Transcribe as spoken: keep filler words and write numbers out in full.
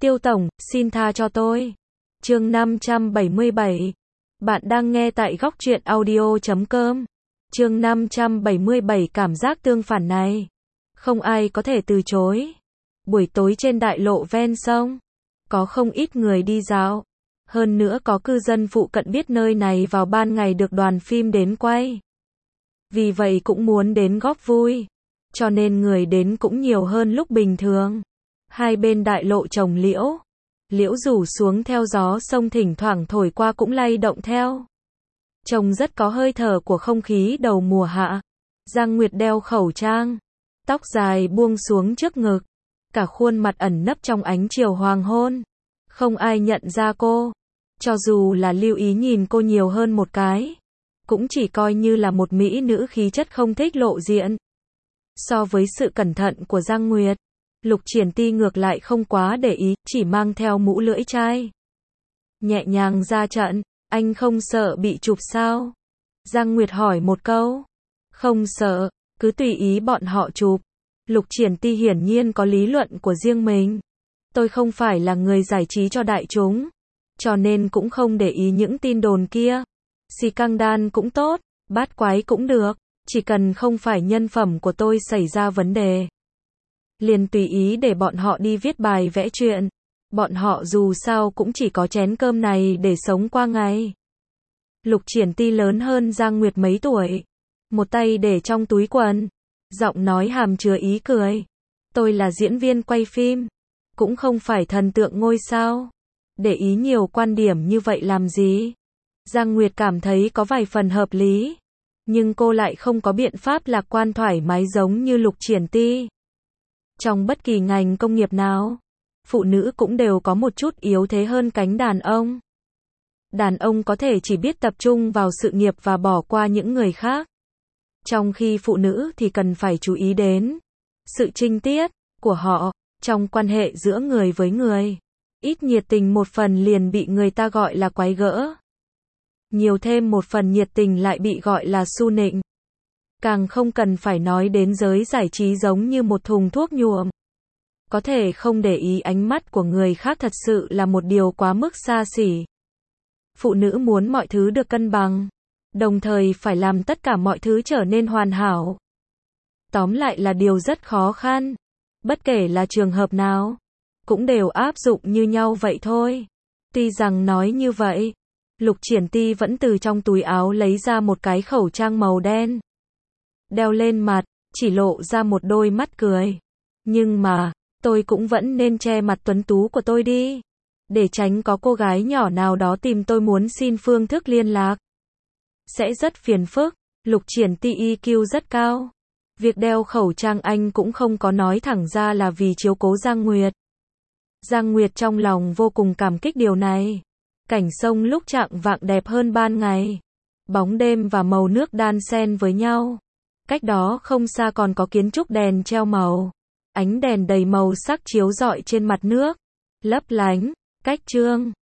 Tiêu tổng, xin tha cho tôi. Chương năm trăm bảy mươi bảy. Bạn đang nghe tại góc truyện audio chấm com. Chương năm trăm bảy mươi bảy. Cảm giác tương phản này không ai có thể từ chối. Buổi tối trên đại lộ ven sông, có không ít người đi dạo. Hơn nữa có cư dân phụ cận biết nơi này vào ban ngày được đoàn phim đến quay. Vì vậy cũng muốn đến góp vui. Cho nên người đến cũng nhiều hơn lúc bình thường. Hai bên đại lộ trồng liễu. Liễu rủ xuống theo gió sông thỉnh thoảng thổi qua cũng lay động theo. Trông rất có hơi thở của không khí đầu mùa hạ. Giang Nguyệt đeo khẩu trang. Tóc dài buông xuống trước ngực. Cả khuôn mặt ẩn nấp trong ánh chiều hoàng hôn. Không ai nhận ra cô. Cho dù là lưu ý nhìn cô nhiều hơn một cái, cũng chỉ coi như là một mỹ nữ khí chất không thích lộ diện. So với sự cẩn thận của Giang Nguyệt, Lục Triển Ti ngược lại không quá để ý, chỉ mang theo mũ lưỡi chai. Nhẹ nhàng ra trận, anh không sợ bị chụp sao? Giang Nguyệt hỏi một câu. Không sợ, cứ tùy ý bọn họ chụp. Lục Triển Ti hiển nhiên có lý luận của riêng mình. Tôi không phải là người giải trí cho đại chúng, cho nên cũng không để ý những tin đồn kia. Xì căng đan cũng tốt, bát quái cũng được, chỉ cần không phải nhân phẩm của tôi xảy ra vấn đề, liền tùy ý để bọn họ đi viết bài vẽ chuyện. Bọn họ dù sao cũng chỉ có chén cơm này để sống qua ngày. Lục Triển Ti lớn hơn Giang Nguyệt mấy tuổi, một tay để trong túi quần, giọng nói hàm chứa ý cười. Tôi là diễn viên quay phim, cũng không phải thần tượng ngôi sao. Để ý nhiều quan điểm như vậy làm gì? Giang Nguyệt cảm thấy có vài phần hợp lý, nhưng cô lại không có biện pháp lạc quan thoải mái giống như Lục Triển Ti. Trong bất kỳ ngành công nghiệp nào, phụ nữ cũng đều có một chút yếu thế hơn cánh đàn ông. Đàn ông có thể chỉ biết tập trung vào sự nghiệp và bỏ qua những người khác. Trong khi phụ nữ thì cần phải chú ý đến sự trinh tiết của họ trong quan hệ giữa người với người. Ít nhiệt tình một phần liền bị người ta gọi là quái gỡ. Nhiều thêm một phần nhiệt tình lại bị gọi là su nịnh. Càng không cần phải nói đến giới giải trí giống như một thùng thuốc nhuộm. Có thể không để ý ánh mắt của người khác thật sự là một điều quá mức xa xỉ. Phụ nữ muốn mọi thứ được cân bằng, đồng thời phải làm tất cả mọi thứ trở nên hoàn hảo. Tóm lại là điều rất khó khăn. Bất kể là trường hợp nào, cũng đều áp dụng như nhau vậy thôi. Tuy rằng nói như vậy, Lục Triển Ti vẫn từ trong túi áo lấy ra một cái khẩu trang màu đen. Đeo lên mặt, chỉ lộ ra một đôi mắt cười. Nhưng mà, tôi cũng vẫn nên che mặt tuấn tú của tôi đi. Để tránh có cô gái nhỏ nào đó tìm tôi muốn xin phương thức liên lạc. Sẽ rất phiền phức. Lục Triển Ti i kiu rất cao. Việc đeo khẩu trang anh cũng không có nói thẳng ra là vì chiếu cố Giang Nguyệt. Giang Nguyệt trong lòng vô cùng cảm kích điều này. Cảnh sông lúc chạng vạng đẹp hơn ban ngày. Bóng đêm và màu nước đan xen với nhau. Cách đó không xa còn có kiến trúc đèn treo màu. Ánh đèn đầy màu sắc chiếu rọi trên mặt nước. Lấp lánh, cách trương.